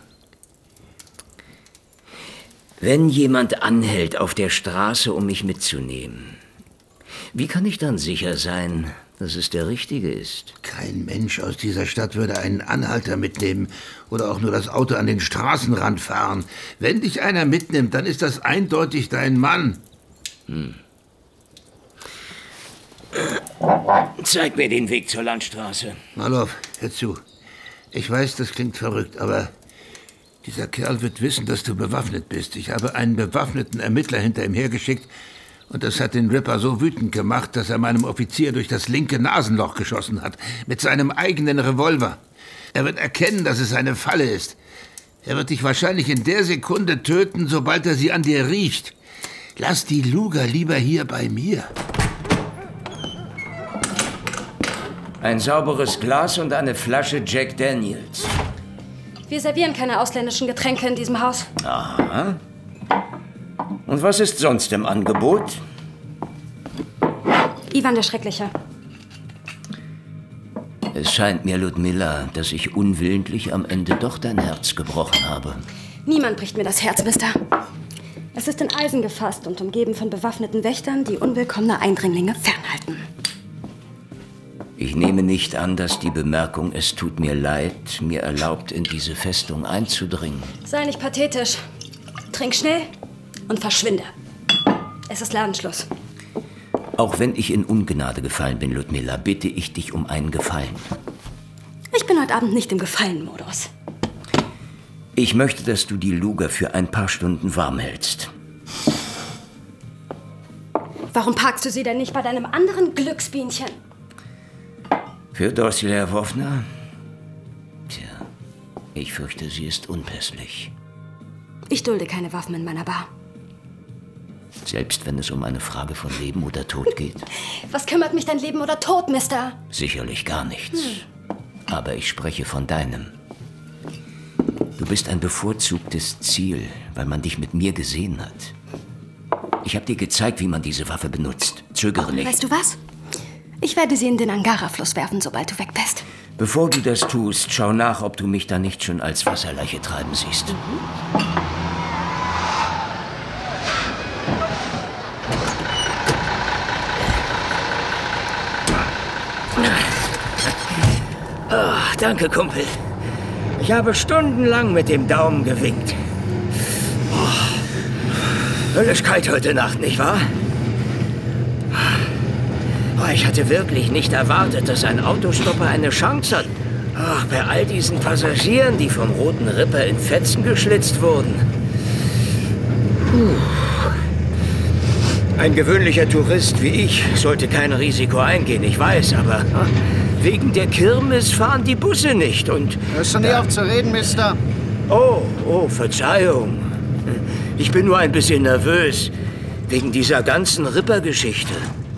S1: Wenn jemand anhält auf der Straße, um mich mitzunehmen, wie kann ich dann sicher sein, dass es der Richtige ist?
S4: Kein Mensch aus dieser Stadt würde einen Anhalter mitnehmen oder auch nur das Auto an den Straßenrand fahren. Wenn dich einer mitnimmt, dann ist das eindeutig dein Mann.
S1: Hm. Zeig mir den Weg zur Landstraße.
S4: Marlow, hör zu. Ich weiß, das klingt verrückt, aber dieser Kerl wird wissen, dass du bewaffnet bist. Ich habe einen bewaffneten Ermittler hinter ihm hergeschickt und das hat den Ripper so wütend gemacht, dass er meinem Offizier durch das linke Nasenloch geschossen hat. Mit seinem eigenen Revolver. Er wird erkennen, dass es eine Falle ist. Er wird dich wahrscheinlich in der Sekunde töten, sobald er sie an dir riecht. Lass die Luger lieber hier bei mir.
S1: Ein sauberes Glas und eine Flasche Jack Daniels.
S7: Wir servieren keine ausländischen Getränke in diesem Haus.
S1: Aha. Und was ist sonst im Angebot?
S7: Ivan der Schreckliche.
S1: Es scheint mir, Ludmilla, dass ich unwillentlich am Ende doch dein Herz gebrochen habe.
S7: Niemand bricht mir das Herz, Mister. Es ist in Eisen gefasst und umgeben von bewaffneten Wächtern, die unwillkommene Eindringlinge fernhalten.
S1: Ich nehme nicht an, dass die Bemerkung "Es tut mir leid" mir erlaubt, in diese Festung einzudringen.
S7: Sei nicht pathetisch. Trink schnell und verschwinde. Es ist Ladenschluss.
S1: Auch wenn ich in Ungnade gefallen bin, Ludmilla, bitte ich dich um einen Gefallen.
S7: Ich bin heute Abend nicht im Gefallen-Modus.
S1: Ich möchte, dass du die Luga für ein paar Stunden warm hältst.
S7: Warum parkst du sie denn nicht bei deinem anderen Glücksbienchen?
S1: Für Dorsi Lvovna? Tja, ich fürchte, sie ist unpässlich.
S7: Ich dulde keine Waffen in meiner Bar.
S1: Selbst wenn es um eine Frage von Leben oder Tod geht?
S7: Was kümmert mich dein Leben oder Tod, Mister?
S1: Sicherlich gar nichts. Hm. Aber ich spreche von deinem. Du bist ein bevorzugtes Ziel, weil man dich mit mir gesehen hat. Ich habe dir gezeigt, wie man diese Waffe benutzt. Zögere nicht.
S7: Weißt du was? Ich werde sie in den Angara-Fluss werfen, sobald du weg bist.
S1: Bevor du das tust, schau nach, ob du mich da nicht schon als Wasserleiche treiben siehst. Mhm. Oh, danke, Kumpel. Ich habe stundenlang mit dem Daumen gewinkt. Oh, höllisch kalt heute Nacht, nicht wahr? Oh, ich hatte wirklich nicht erwartet, dass ein Autostopper eine Chance hat. Oh, bei all diesen Passagieren, die vom Roten Ripper in Fetzen geschlitzt wurden. Puh. Ein gewöhnlicher Tourist wie ich sollte kein Risiko eingehen, ich weiß, aber wegen der Kirmes fahren die Busse nicht und...
S11: Hörst du nie auf zu reden, Mister?
S1: Oh, oh, Verzeihung. Ich bin nur ein bisschen nervös, wegen dieser ganzen Ripper-Geschichte.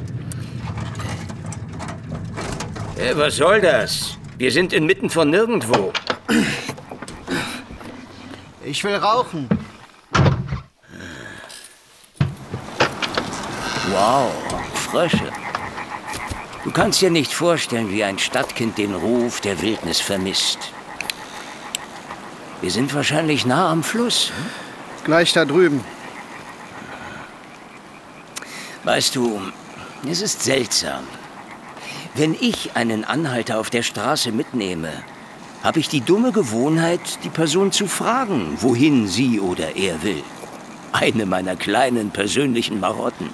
S1: Hey, was soll das? Wir sind inmitten von nirgendwo.
S11: Ich will rauchen.
S1: Wow, Frösche. Du kannst dir nicht vorstellen, wie ein Stadtkind den Ruf der Wildnis vermisst. Wir sind wahrscheinlich nah am Fluss. Hm?
S11: Gleich da drüben.
S1: Weißt du, es ist seltsam. Wenn ich einen Anhalter auf der Straße mitnehme, habe ich die dumme Gewohnheit, die Person zu fragen, wohin sie oder er will. Eine meiner kleinen persönlichen Marotten.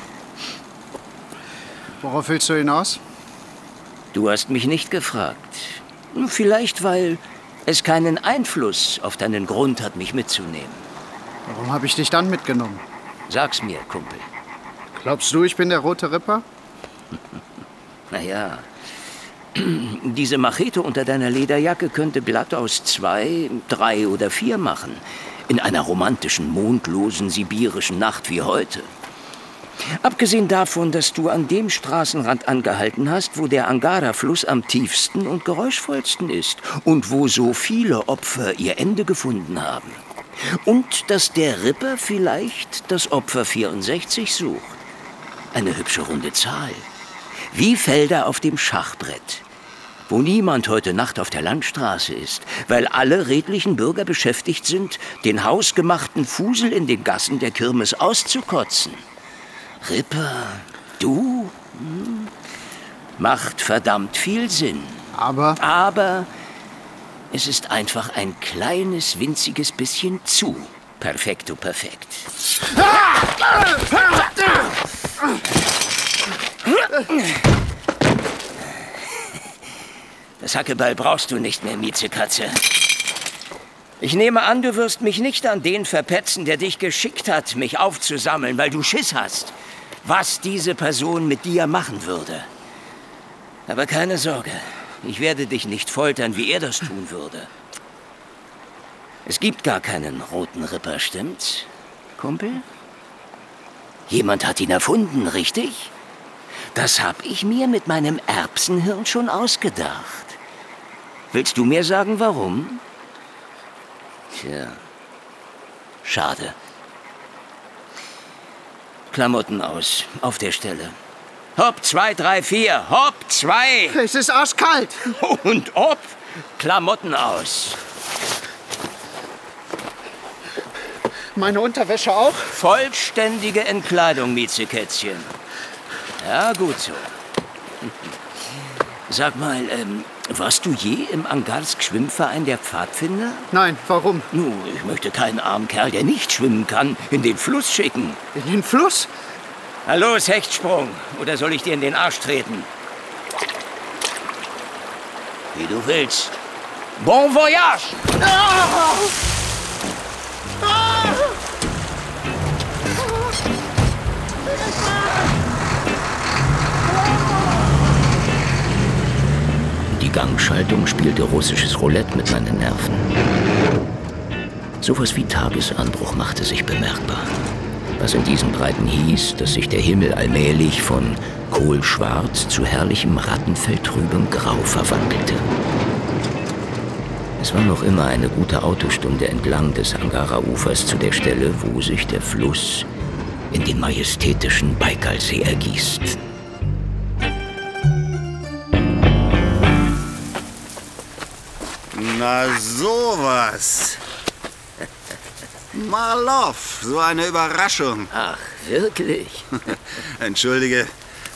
S11: Worauf willst du hinaus?
S1: Du hast mich nicht gefragt. Vielleicht, weil es keinen Einfluss auf deinen Grund hat, mich mitzunehmen.
S11: Warum habe ich dich dann mitgenommen?
S1: Sag's mir, Kumpel.
S11: Glaubst du, ich bin der Rote Ripper?
S1: Naja, diese Machete unter deiner Lederjacke könnte Blatt aus zwei, drei oder vier machen. In einer romantischen, mondlosen, sibirischen Nacht wie heute. Abgesehen davon, dass du an dem Straßenrand angehalten hast, wo der Angara-Fluss am tiefsten und geräuschvollsten ist und wo so viele Opfer ihr Ende gefunden haben. Und dass der Ripper vielleicht das Opfer vierundsechzig sucht. Eine hübsche runde Zahl. Wie Felder auf dem Schachbrett, wo niemand heute Nacht auf der Landstraße ist, weil alle redlichen Bürger beschäftigt sind, den hausgemachten Fusel in den Gassen der Kirmes auszukotzen. Ripper, du, hm, macht verdammt viel Sinn.
S11: Aber?
S1: Aber es ist einfach ein kleines, winziges bisschen zu perfekto perfekt. Das Hackebeil brauchst du nicht mehr, Miezekatze. Ich nehme an, du wirst mich nicht an den verpetzen, der dich geschickt hat, mich aufzusammeln, weil du Schiss hast, was diese Person mit dir machen würde. Aber keine Sorge, ich werde dich nicht foltern, wie er das tun würde. Es gibt gar keinen Roten Ripper, stimmt's, Kumpel? Jemand hat ihn erfunden, richtig? Das hab ich mir mit meinem Erbsenhirn schon ausgedacht. Willst du mir sagen, warum? Tja, schade. Klamotten aus, auf der Stelle. Hopp, zwei, drei, vier. Hopp, zwei.
S11: Es ist arschkalt.
S1: Und ob. Klamotten aus.
S11: Meine Unterwäsche auch?
S1: Vollständige Entkleidung, Miezekätzchen. Ja, gut so. Sag mal, ähm, warst du je im Angarsk-Schwimmverein der Pfadfinder?
S11: Nein, warum?
S1: Nun, ich möchte keinen armen Kerl, der nicht schwimmen kann, in den Fluss schicken.
S11: In den Fluss?
S1: Na los, Hechtsprung. Oder soll ich dir in den Arsch treten? Wie du willst. Bon voyage!
S11: Ah! Ah!
S1: Die Gangschaltung spielte russisches Roulette mit meinen Nerven. Sowas wie Tagesanbruch machte sich bemerkbar. Was in diesen Breiten hieß, dass sich der Himmel allmählich von kohlschwarz zu herrlichem rattenfelltrübem Grau verwandelte. Es war noch immer eine gute Autostunde entlang des Angara-Ufers zu der Stelle, wo sich der Fluss in den majestätischen Baikalsee ergießt.
S9: Na sowas. Marlow, so eine Überraschung.
S1: Ach, wirklich?
S9: Entschuldige,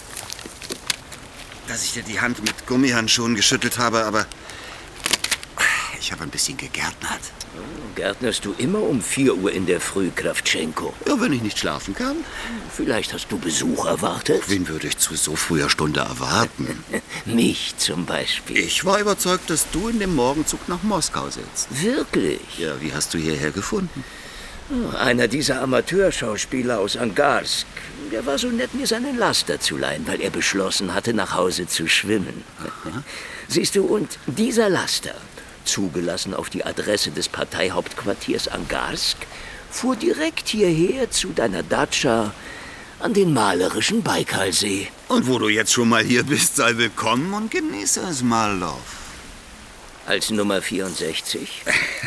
S9: dass ich dir die Hand mit Gummihandschuhen geschüttelt habe, aber ich habe ein bisschen gegärtnert.
S1: Gärtnerst du immer um vier Uhr in der Früh, Krawtschenko?
S9: Ja, wenn ich nicht schlafen kann.
S1: Vielleicht hast du Besuch erwartet?
S9: Wen würde ich zu so früher Stunde erwarten?
S1: Mich zum Beispiel.
S9: Ich war überzeugt, dass du in dem Morgenzug nach Moskau sitzt.
S1: Wirklich?
S9: Ja, wie hast du hierher gefunden?
S1: Einer dieser Amateurschauspieler aus Angarsk. Der war so nett, mir seinen Laster zu leihen, weil er beschlossen hatte, nach Hause zu schwimmen. Aha. Siehst du, und dieser Laster, zugelassen auf die Adresse des Parteihauptquartiers Angarsk, fuhr direkt hierher zu deiner Datscha an den malerischen Baikalsee.
S9: Und wo du jetzt schon mal hier bist, sei willkommen und genieße es, Marlow.
S1: Als Nummer vierundsechzig?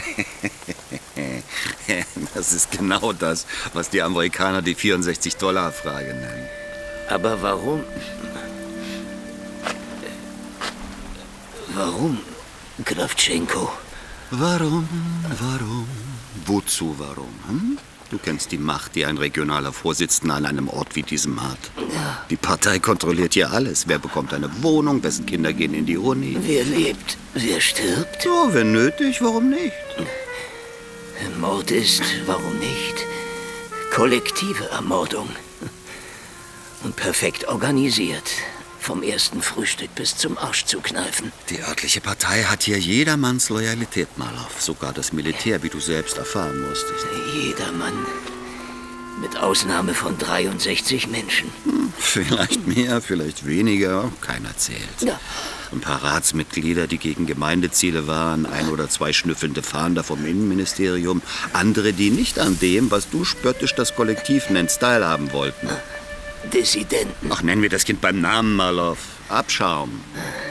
S9: Das ist genau das, was die Amerikaner die vierundsechzig-Dollar-Frage nennen.
S1: Aber warum? Warum, Krawtschenko?
S9: Warum, warum? Wozu warum? Hm? Du kennst die Macht, die ein regionaler Vorsitzender an einem Ort wie diesem hat.
S1: Ja.
S9: Die Partei kontrolliert hier alles. Wer bekommt eine Wohnung, wessen Kinder gehen in die Uni.
S1: Wer lebt, wer stirbt?
S9: So, wenn nötig, warum nicht?
S1: Mord ist, warum nicht? Kollektive Ermordung. Und perfekt organisiert. Vom ersten Frühstück bis zum Arsch zu kneifen.
S9: Die örtliche Partei hat hier jedermanns Loyalität, Marlow. Sogar das Militär, wie du selbst erfahren musstest.
S1: Jedermann. Mit Ausnahme von dreiundsechzig Menschen.
S9: Hm, vielleicht mehr, vielleicht weniger. Keiner zählt.
S1: Ja.
S9: Ein paar Ratsmitglieder, die gegen Gemeindeziele waren, ein oder zwei schnüffelnde Fahnder vom Innenministerium, andere, die nicht an dem, was du spöttisch das Kollektiv nennst, teilhaben wollten.
S1: Dissidenten.
S9: Ach, nennen wir das Kind beim Namen, Marlow. Abschaum.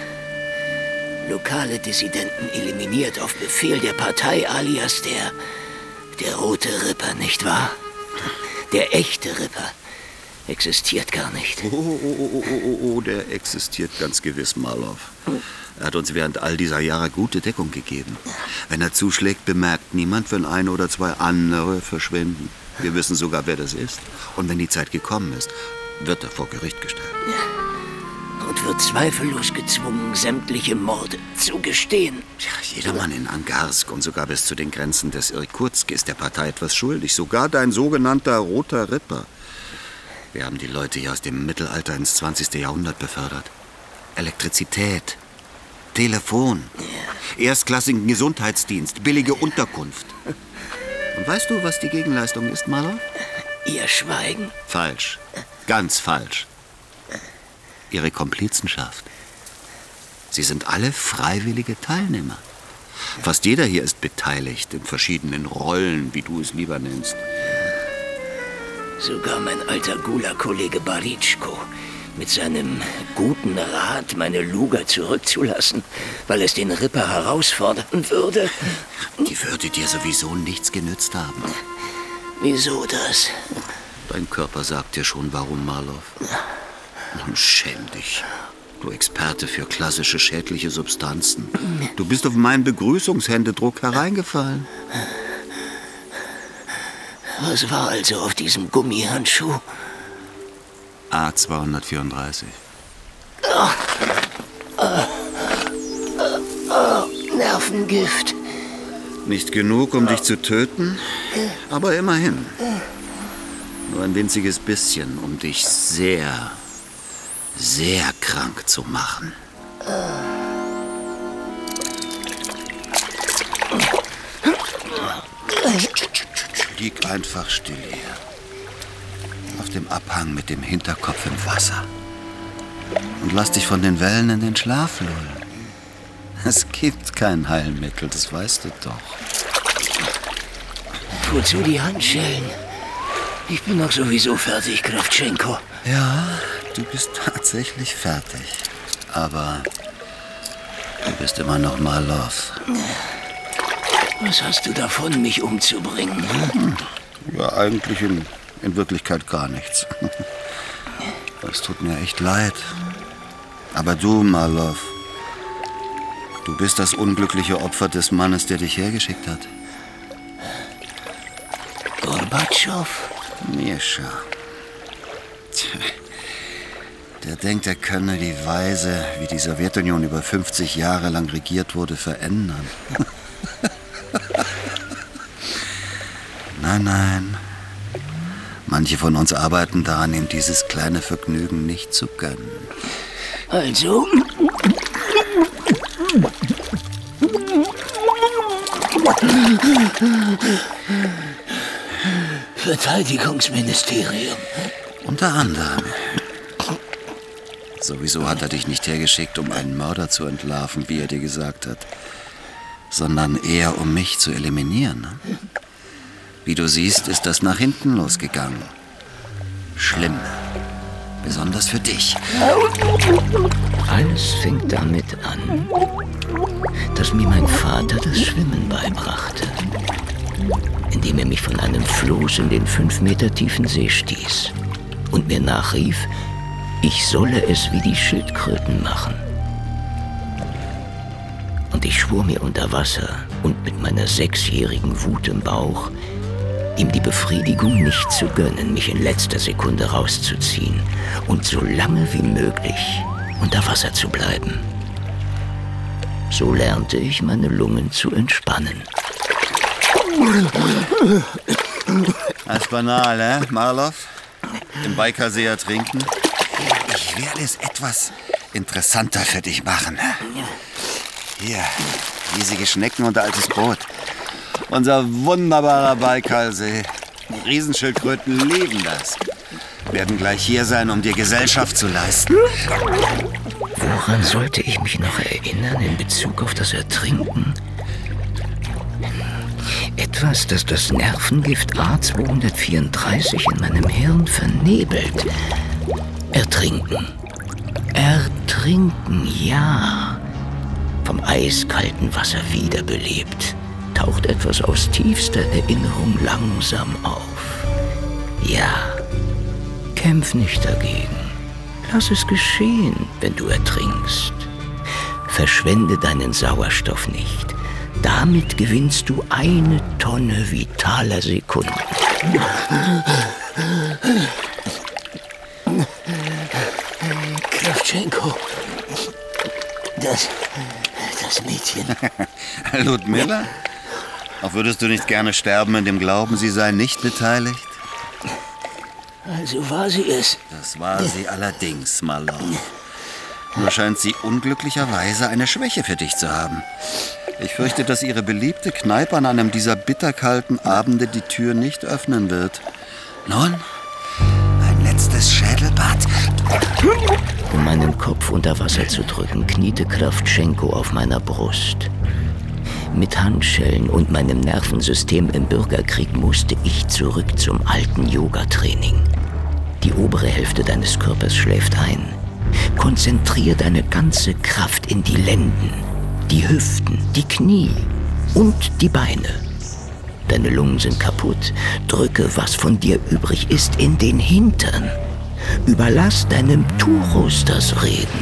S1: Lokale Dissidenten eliminiert auf Befehl der Partei, alias der, der Rote Ripper, nicht wahr? Der echte Ripper existiert gar nicht.
S9: Oh, oh, oh, oh, oh, oh, der existiert ganz gewiss, Marlow. Er hat uns während all dieser Jahre gute Deckung gegeben. Wenn er zuschlägt, bemerkt niemand, wenn ein oder zwei andere verschwinden. Wir wissen sogar, wer das ist. Und wenn die Zeit gekommen ist, wird er vor Gericht gestellt.
S1: Ja. Und wird zweifellos gezwungen, sämtliche Morde zu gestehen.
S9: Ja, jedermann in Angarsk und sogar bis zu den Grenzen des Irkutsk ist der Partei etwas schuldig. Sogar dein sogenannter Roter Ripper. Wir haben die Leute hier aus dem Mittelalter ins zwanzigste Jahrhundert befördert. Elektrizität, Telefon, ja. Erstklassigen Gesundheitsdienst, billige Unterkunft. Und weißt du, was die Gegenleistung ist, Marlow?
S1: Ihr Schweigen?
S9: Falsch. Ganz falsch. Ihre Komplizenschaft. Sie sind alle freiwillige Teilnehmer. Fast jeder hier ist beteiligt in verschiedenen Rollen, wie du es lieber nennst.
S1: Sogar mein alter Gula-Kollege Baritschko, mit seinem guten Rat, meine Luger zurückzulassen, weil es den Ripper herausfordern würde.
S9: Die würde dir sowieso nichts genützt haben.
S1: Wieso das?
S9: Dein Körper sagt dir schon, warum, Marlow. Nun schäm dich. Du Experte für klassische schädliche Substanzen. Du bist auf meinen Begrüßungshändedruck hereingefallen.
S1: Was war also auf diesem Gummihandschuh?
S9: A zweihundertvierunddreißig.
S1: Oh, oh, oh, oh, Nervengift.
S9: Nicht genug, um dich zu töten, aber immerhin. Nur ein winziges bisschen, um dich sehr, sehr krank zu machen. Lieg einfach still hier. Auf dem Abhang mit dem Hinterkopf im Wasser. Und lass dich von den Wellen in den Schlaf lullen. Es gibt kein Heilmittel, das weißt du doch.
S1: Wozu die Handschellen? Ich bin doch sowieso fertig, Kravtschenko.
S9: Ja, du bist tatsächlich fertig. Aber du bist immer noch Marlow.
S1: Was hast du davon, mich umzubringen?
S9: Hm? Ja, eigentlich in, in Wirklichkeit gar nichts. Es tut mir echt leid. Aber du, Marlow, du bist das unglückliche Opfer des Mannes, der dich hergeschickt hat.
S1: Gorbatschow?
S9: Mischa. Tja, der denkt, er könne die Weise, wie die Sowjetunion über fünfzig Jahre lang regiert wurde, verändern. Nein, nein. Manche von uns arbeiten daran, ihm dieses kleine Vergnügen nicht zu gönnen.
S1: Also? Verteidigungsministerium.
S9: Unter anderem. Sowieso hat er dich nicht hergeschickt, um einen Mörder zu entlarven, wie er dir gesagt hat, sondern eher, um mich zu eliminieren. Wie du siehst, ist das nach hinten losgegangen. Schlimm. Besonders für dich.
S1: Alles fing damit an, dass mir mein Vater das Schwimmen beibrachte, indem er mich von einem Floß in den fünf Meter tiefen See stieß und mir nachrief, ich solle es wie die Schildkröten machen. Und ich schwor mir unter Wasser und mit meiner sechsjährigen Wut im Bauch, ihm die Befriedigung nicht zu gönnen, mich in letzter Sekunde rauszuziehen und so lange wie möglich unter Wasser zu bleiben. So lernte ich, meine Lungen zu entspannen.
S9: Das ist banal, eh, Marlow? Im Baikalsee ertrinken? Ich werde es etwas interessanter für dich machen. Hier, riesige Schnecken und altes Brot. Unser wunderbarer Baikalsee. Riesenschildkröten lieben das. Werden gleich hier sein, um dir Gesellschaft zu leisten.
S1: Woran sollte ich mich noch erinnern in Bezug auf das Ertrinken? Etwas, das das Nervengift A zweihundertvierunddreißig in meinem Hirn vernebelt. Ertrinken. Ertrinken, ja. Vom eiskalten Wasser wiederbelebt, taucht etwas aus tiefster Erinnerung langsam auf. Ja, kämpf nicht dagegen. Lass es geschehen, wenn du ertrinkst. Verschwende deinen Sauerstoff nicht. Damit gewinnst du eine Tonne vitaler Sekunden. Kravtschenko, das, das Mädchen.
S9: Ludmilla? Auch würdest du nicht gerne sterben in dem Glauben, sie sei nicht beteiligt?
S1: Also war sie es.
S9: Das war sie allerdings, Marlow. Nur scheint sie unglücklicherweise eine Schwäche für dich zu haben. Ich fürchte, dass ihre beliebte Kneipe an einem dieser bitterkalten Abende die Tür nicht öffnen wird. Nun, ein letztes Schädelbad.
S1: Um meinen Kopf unter Wasser zu drücken, kniete Kravtschenko auf meiner Brust. Mit Handschellen und meinem Nervensystem im Bürgerkrieg musste ich zurück zum alten Yoga-Training. Die obere Hälfte deines Körpers schläft ein. Konzentrier deine ganze Kraft in die Lenden, die Hüften, die Knie und die Beine. Deine Lungen sind kaputt. Drücke, was von dir übrig ist, in den Hintern. Überlass deinem Turus das Reden.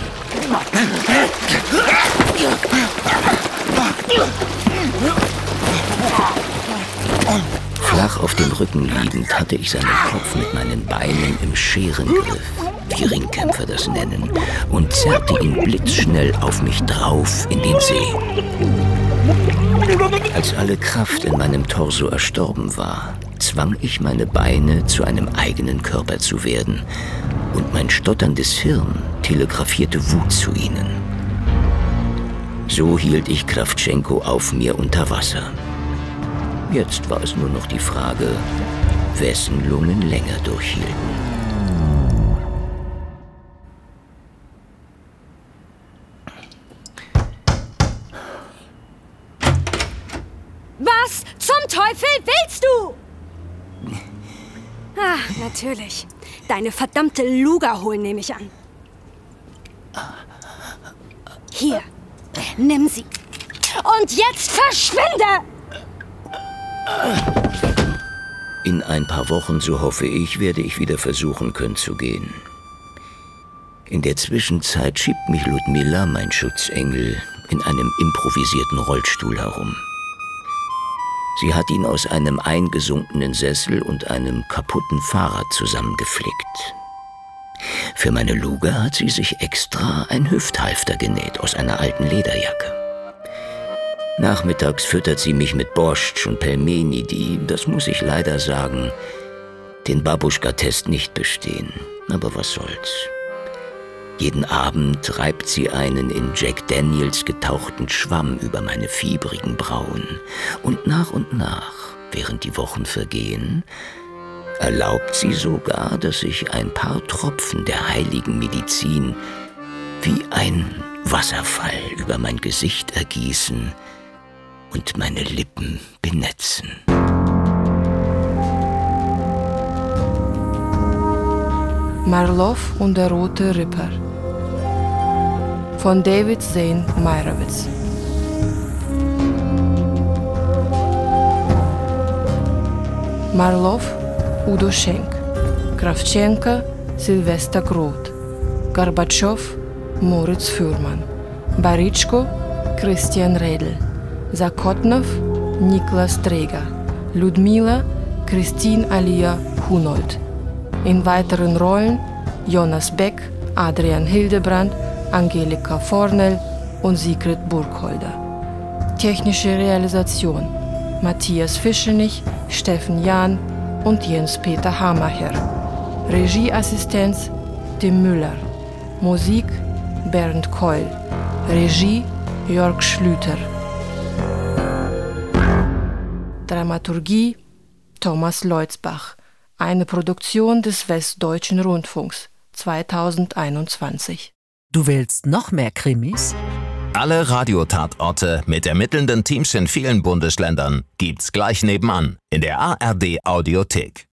S1: Flach auf dem Rücken liegend hatte ich seinen Kopf mit meinen Beinen im Scherengriff, wie Ringkämpfer das nennen, und zerrte ihn blitzschnell auf mich drauf in den See. Als alle Kraft in meinem Torso erstorben war, zwang ich meine Beine, zu einem eigenen Körper zu werden, und mein stotterndes Hirn telegrafierte Wut zu ihnen. So hielt ich Krawtschenko auf mir unter Wasser. Jetzt war es nur noch die Frage, wessen Lungen länger durchhielten.
S7: Was zum Teufel willst du? Ah, natürlich. Deine verdammte Luga holen, nehme ich an. Hier, nimm sie. Und jetzt verschwinde!
S1: In ein paar Wochen, so hoffe ich, werde ich wieder versuchen können zu gehen. In der Zwischenzeit schiebt mich Ludmilla, mein Schutzengel, in einem improvisierten Rollstuhl herum. Sie hat ihn aus einem eingesunkenen Sessel und einem kaputten Fahrrad zusammengeflickt. Für meine Luga hat sie sich extra ein Hüfthalfter genäht aus einer alten Lederjacke. Nachmittags füttert sie mich mit Borscht und Pelmeni, die, das muss ich leider sagen, den Babuschka-Test nicht bestehen. Aber was soll's. Jeden Abend reibt sie einen in Jack Daniels getauchten Schwamm über meine fiebrigen Brauen. Und nach und nach, während die Wochen vergehen, erlaubt sie sogar, dass sich ein paar Tropfen der heiligen Medizin wie ein Wasserfall über mein Gesicht ergießen und meine Lippen benetzen.
S2: Marlow und der rote Ripper von David Zane Meyerowitz. Marlow Udo Schenk, Krawtschenko Silvester Groth, Gorbatschow Moritz Fuhrmann, Baritschko Christian Redl, Zakotnov Niklas Träger, Ludmilla Christine Alia Hunold. In weiteren Rollen Jonas Beck, Adrian Hildebrand, Angelika Fornell und Sigrid Burkholder. Technische Realisation Matthias Fischenich, Steffen Jahn und Jens-Peter Hamacher. Regieassistenz Tim Müller. Musik Bernd Keul. Regie Jörg Schlüter. Dramaturgie Thomas Leutzbach. Eine Produktion des Westdeutschen Rundfunks zweitausendeinundzwanzig.
S12: Du willst noch mehr Krimis?
S13: Alle Radiotatorte mit ermittelnden Teams in vielen Bundesländern gibt's gleich nebenan in der A R D Audiothek.